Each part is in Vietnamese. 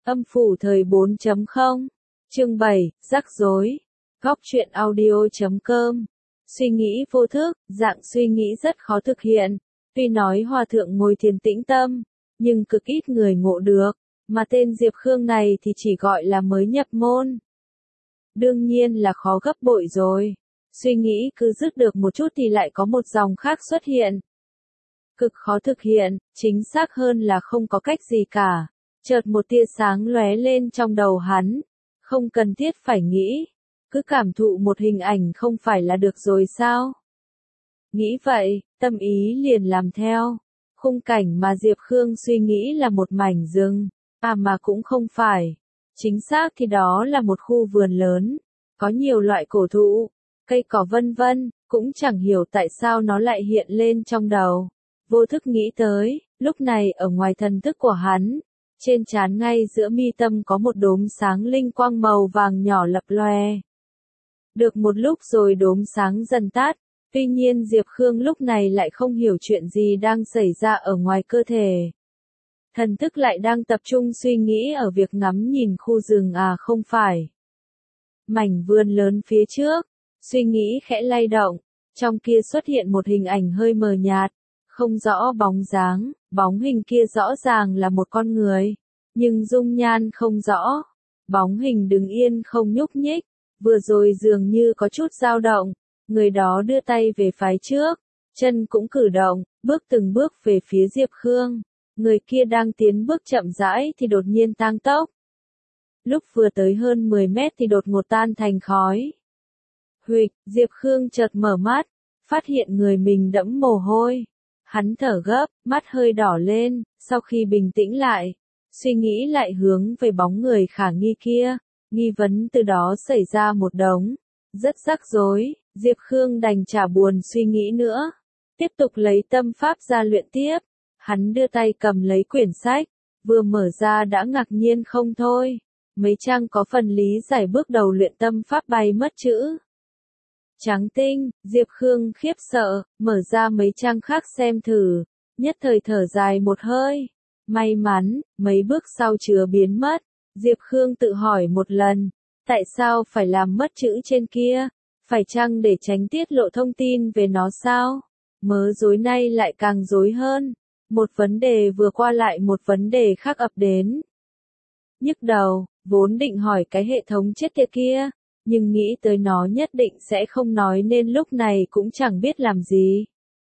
Âm phủ thời 4.0, chương 7, rắc rối. Góc truyện audio.com. Suy nghĩ vô thức, dạng suy nghĩ rất khó thực hiện. Tuy nói hòa thượng ngồi thiền tĩnh tâm, nhưng cực ít người ngộ được, mà tên Diệp Khương này thì chỉ gọi là mới nhập môn. Đương nhiên là khó gấp bội rồi. Suy nghĩ cứ dứt được một chút thì lại có một dòng khác xuất hiện. Cực khó thực hiện, chính xác hơn là không có cách gì cả. Chợt một tia sáng lóe lên trong đầu hắn. Không cần thiết phải nghĩ. Cứ cảm thụ một hình ảnh không phải là được rồi sao? Nghĩ vậy, tâm ý liền làm theo. Khung cảnh mà Diệp Khương suy nghĩ là một mảnh rừng. Mà cũng không phải. Chính xác thì đó là một khu vườn lớn. Có nhiều loại cổ thụ, cây cỏ vân vân, cũng chẳng hiểu tại sao nó lại hiện lên trong đầu. Vô thức nghĩ tới, lúc này ở ngoài thần thức của hắn, trên trán ngay giữa mi tâm có một đốm sáng linh quang màu vàng nhỏ lập lòe. Được một lúc rồi đốm sáng dần tắt, tuy nhiên Diệp Khương lúc này lại không hiểu chuyện gì đang xảy ra ở ngoài cơ thể. Thần thức lại đang tập trung suy nghĩ ở việc ngắm nhìn khu rừng không phải. Mảnh vườn lớn phía trước, suy nghĩ khẽ lay động, trong kia xuất hiện một hình ảnh hơi mờ nhạt, không rõ bóng dáng, bóng hình kia rõ ràng là một con người, nhưng dung nhan không rõ. Bóng hình đứng yên không nhúc nhích, vừa rồi dường như có chút dao động, người đó đưa tay về phía trước, chân cũng cử động, bước từng bước về phía Diệp Khương. Người kia đang tiến bước chậm rãi thì đột nhiên tăng tốc. Lúc vừa tới hơn 10 mét thì đột ngột tan thành khói. Huỵch, Diệp Khương chợt mở mắt, phát hiện người mình đẫm mồ hôi. Hắn thở gấp, mắt hơi đỏ lên, sau khi bình tĩnh lại, suy nghĩ lại hướng về bóng người khả nghi kia, nghi vấn từ đó xảy ra một đống. Rất rắc rối, Diệp Khương đành chả buồn suy nghĩ nữa. Tiếp tục lấy tâm pháp ra luyện tiếp. Hắn đưa tay cầm lấy quyển sách, vừa mở ra đã ngạc nhiên không thôi. Mấy trang có phần lý giải bước đầu luyện tâm pháp bay mất chữ. Trắng tinh, Diệp Khương khiếp sợ, mở ra mấy trang khác xem thử, nhất thời thở dài một hơi. May mắn, mấy bước sau chứa biến mất. Diệp Khương tự hỏi một lần, tại sao phải làm mất chữ trên kia? Phải chăng để tránh tiết lộ thông tin về nó sao? Mớ rối nay lại càng rối hơn. Một vấn đề vừa qua lại một vấn đề khác ập đến. Nhức đầu, vốn định hỏi cái hệ thống chết tiệt kia, nhưng nghĩ tới nó nhất định sẽ không nói nên lúc này cũng chẳng biết làm gì.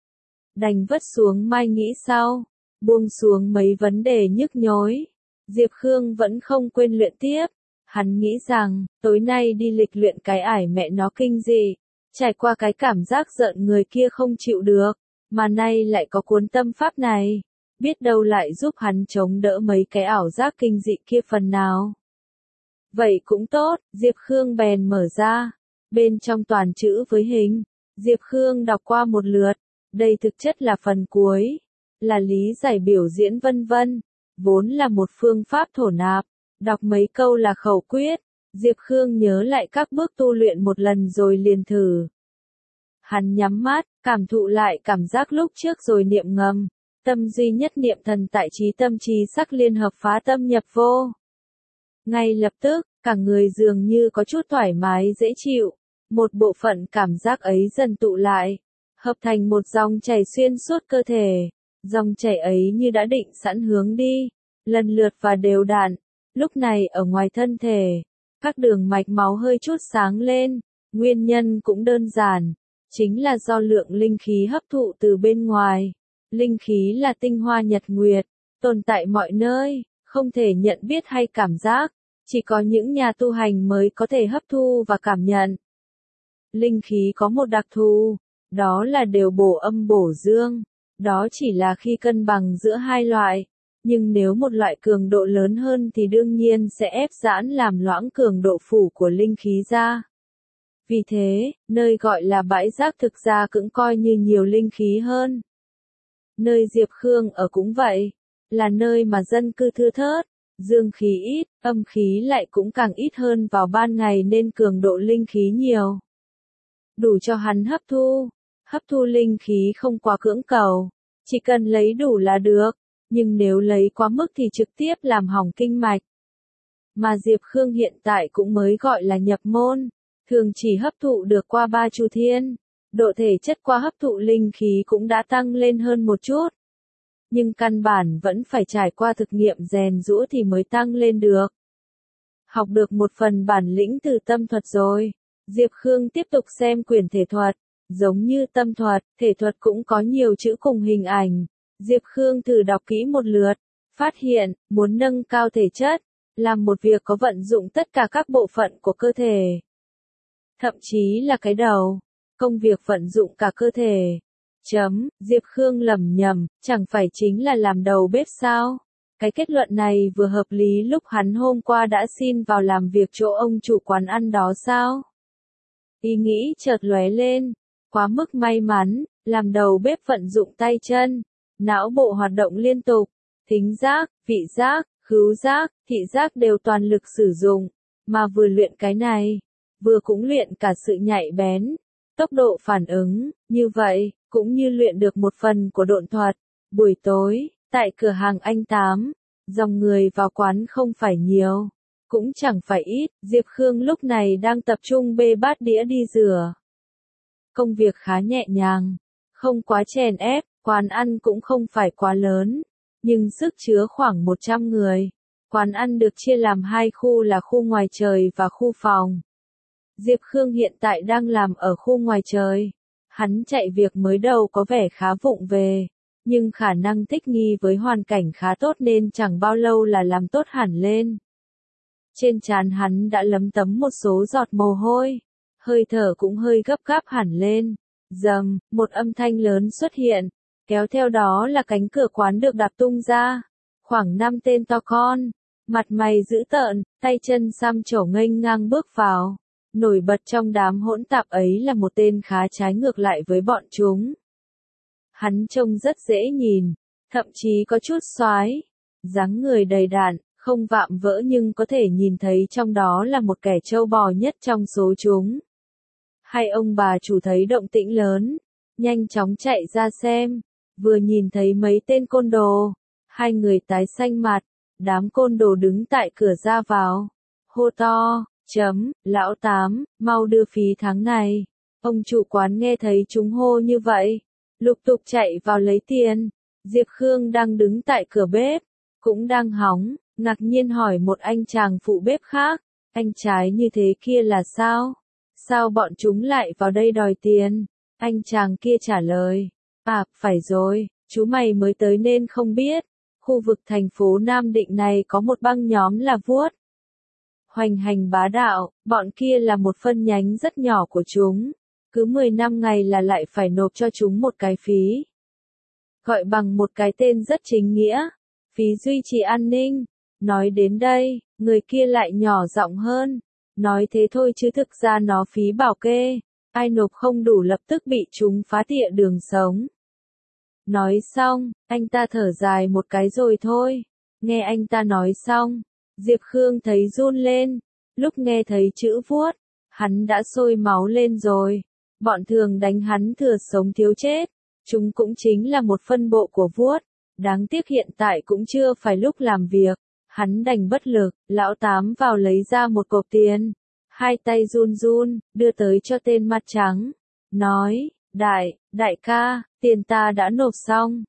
Đành vất xuống mai nghĩ sau, buông xuống mấy vấn đề nhức nhối. Diệp Khương vẫn không quên luyện tiếp. Hắn nghĩ rằng, tối nay đi lịch luyện cái ải mẹ nó kinh dị. Trải qua cái cảm giác giận người kia không chịu được. Mà nay lại có cuốn tâm pháp này, biết đâu lại giúp hắn chống đỡ mấy cái ảo giác kinh dị kia phần nào. Vậy cũng tốt, Diệp Khương bèn mở ra. Bên trong toàn chữ với hình, Diệp Khương đọc qua một lượt, đây thực chất là phần cuối, là lý giải biểu diễn vân vân, vốn là một phương pháp thổ nạp, đọc mấy câu là khẩu quyết. Diệp Khương nhớ lại các bước tu luyện một lần rồi liền thử. Hắn nhắm mắt, cảm thụ lại cảm giác lúc trước rồi niệm ngầm. Tâm duy nhất niệm thần tại trí tâm trí sắc liên hợp phá tâm nhập vô. Ngay lập tức, cả người dường như có chút thoải mái dễ chịu. Một bộ phận cảm giác ấy dần tụ lại, hợp thành một dòng chảy xuyên suốt cơ thể. Dòng chảy ấy như đã định sẵn hướng đi, lần lượt và đều đặn. Lúc này ở ngoài thân thể, các đường mạch máu hơi chút sáng lên. Nguyên nhân cũng đơn giản. Chính là do lượng linh khí hấp thụ từ bên ngoài. Linh khí là tinh hoa nhật nguyệt, tồn tại mọi nơi, không thể nhận biết hay cảm giác, chỉ có những nhà tu hành mới có thể hấp thu và cảm nhận. Linh khí có một đặc thù, đó là đều bổ âm bổ dương, đó chỉ là khi cân bằng giữa hai loại, nhưng nếu một loại cường độ lớn hơn thì đương nhiên sẽ ép giãn làm loãng cường độ phủ của linh khí ra. Vì thế, nơi gọi là bãi rác thực ra cũng coi như nhiều linh khí hơn. Nơi Diệp Khương ở cũng vậy, là nơi mà dân cư thưa thớt, dương khí ít, âm khí lại cũng càng ít hơn vào ban ngày nên cường độ linh khí nhiều. Đủ cho hắn hấp thu linh khí không quá cưỡng cầu, chỉ cần lấy đủ là được, nhưng nếu lấy quá mức thì trực tiếp làm hỏng kinh mạch. mà Diệp Khương hiện tại cũng mới gọi là nhập môn, thường chỉ hấp thụ được qua 3 chu thiên, độ thể chất qua hấp thụ linh khí cũng đã tăng lên hơn một chút. Nhưng căn bản vẫn phải trải qua thực nghiệm rèn giũa thì mới tăng lên được. Học được một phần bản lĩnh từ tâm thuật rồi, Diệp Khương tiếp tục xem quyển thể thuật, giống như tâm thuật, thể thuật cũng có nhiều chữ cùng hình ảnh. Diệp Khương thử đọc kỹ một lượt, phát hiện, muốn nâng cao thể chất, làm một việc có vận dụng tất cả các bộ phận của cơ thể. Thậm chí là cái đầu, công việc vận dụng cả cơ thể. Diệp Khương lẩm nhẩm, chẳng phải chính là làm đầu bếp sao? Cái kết luận này vừa hợp lý lúc hắn hôm qua đã xin vào làm việc chỗ ông chủ quán ăn đó sao? Ý nghĩ chợt lóe lên, quá mức may mắn, làm đầu bếp vận dụng tay chân, não bộ hoạt động liên tục, thính giác, vị giác, khứu giác, thị giác đều toàn lực sử dụng, mà vừa luyện cái này, vừa cũng luyện cả sự nhạy bén, tốc độ phản ứng, như vậy, cũng như luyện được một phần của độn thuật. Buổi tối, tại cửa hàng anh Tám, dòng người vào quán không phải nhiều, cũng chẳng phải ít, Diệp Khương lúc này đang tập trung bê bát đĩa đi rửa. Công việc khá nhẹ nhàng, không quá chèn ép, quán ăn cũng không phải quá lớn, nhưng sức chứa khoảng 100 người. Quán ăn được chia làm 2 khu là khu ngoài trời và khu phòng. Diệp Khương hiện tại đang làm ở khu ngoài trời. Hắn chạy việc mới đầu có vẻ khá vụng về, nhưng khả năng thích nghi với hoàn cảnh khá tốt nên chẳng bao lâu là làm tốt hẳn lên. Trên trán hắn đã lấm tấm một số giọt mồ hôi, hơi thở cũng hơi gấp gáp hẳn lên. Rầm, một âm thanh lớn xuất hiện, kéo theo đó là cánh cửa quán được đạp tung ra. Khoảng 5 tên to con, mặt mày dữ tợn, tay chân xăm trổ nghênh ngang bước vào. Nổi bật trong đám hỗn tạp ấy là một tên khá trái ngược lại với bọn chúng. Hắn trông rất dễ nhìn, thậm chí có chút xoái, dáng người đầy đặn, không vạm vỡ nhưng có thể nhìn thấy trong đó là một kẻ trâu bò nhất trong số chúng. Hai ông bà chủ thấy động tĩnh lớn, nhanh chóng chạy ra xem, vừa nhìn thấy mấy tên côn đồ, hai người tái xanh mặt, đám côn đồ đứng tại cửa ra vào, hô to. Lão Tám, mau đưa phí tháng này. Ông chủ quán nghe thấy chúng hô như vậy, lục tục chạy vào lấy tiền. Diệp Khương đang đứng tại cửa bếp, cũng đang hóng, ngạc nhiên hỏi một anh chàng phụ bếp khác, anh trai như thế kia là sao? Sao bọn chúng lại vào đây đòi tiền? Anh chàng kia trả lời, phải rồi, chú mày mới tới nên không biết. Khu vực thành phố Nam Định này có một băng nhóm là Vuốt. Hoành hành bá đạo, bọn kia là một phân nhánh rất nhỏ của chúng. Cứ 10 năm ngày là lại phải nộp cho chúng một cái phí. Gọi bằng một cái tên rất chính nghĩa. Phí duy trì an ninh. Nói đến đây, người kia lại nhỏ giọng hơn. Nói thế thôi chứ thực ra nó phí bảo kê. Ai nộp không đủ lập tức bị chúng phá tịa đường sống. Nói xong, anh ta thở dài một cái rồi thôi. Nghe anh ta nói xong, Diệp Khương thấy run lên, lúc nghe thấy chữ Vuốt, hắn đã sôi máu lên rồi. Bọn thường đánh hắn thừa sống thiếu chết, chúng cũng chính là một phân bộ của Vuốt, đáng tiếc hiện tại cũng chưa phải lúc làm việc, hắn đành bất lực, lão Tám vào lấy ra một cộp tiền, hai tay run run, đưa tới cho tên mặt trắng, nói, đại ca, tiền ta đã nộp xong,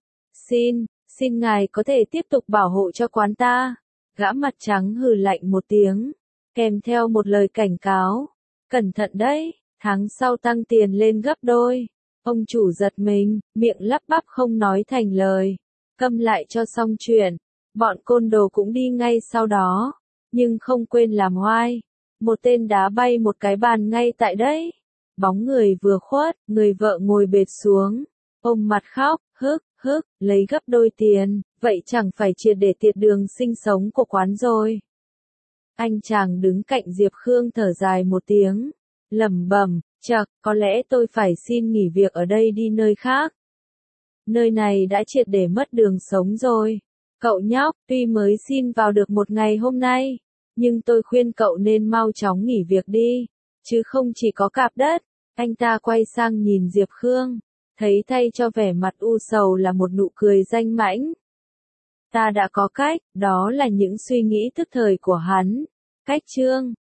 xin ngài có thể tiếp tục bảo hộ cho quán ta. Gã mặt trắng hừ lạnh một tiếng, kèm theo một lời cảnh cáo. Cẩn thận đấy, tháng sau tăng tiền lên gấp đôi. Ông chủ giật mình, miệng lắp bắp không nói thành lời. Câm lại cho xong chuyện. Bọn côn đồ cũng đi ngay sau đó, nhưng không quên làm oai. Một tên đá bay một cái bàn ngay tại đấy. Bóng người vừa khuất, người vợ ngồi bệt xuống, ôm mặt khóc, hức, lấy gấp đôi tiền, vậy chẳng phải triệt để tiệt đường sinh sống của quán rồi. Anh chàng đứng cạnh Diệp Khương thở dài một tiếng, lẩm bẩm, có lẽ tôi phải xin nghỉ việc ở đây đi nơi khác. Nơi này đã triệt để mất đường sống rồi. Cậu nhóc, tuy mới xin vào được một ngày hôm nay, nhưng tôi khuyên cậu nên mau chóng nghỉ việc đi, chứ không chỉ có cạp đất. Anh ta quay sang nhìn Diệp Khương, thấy thay cho vẻ mặt u sầu là một nụ cười danh mãnh. Ta đã có cách, đó là những suy nghĩ tức thời của hắn. Cách chương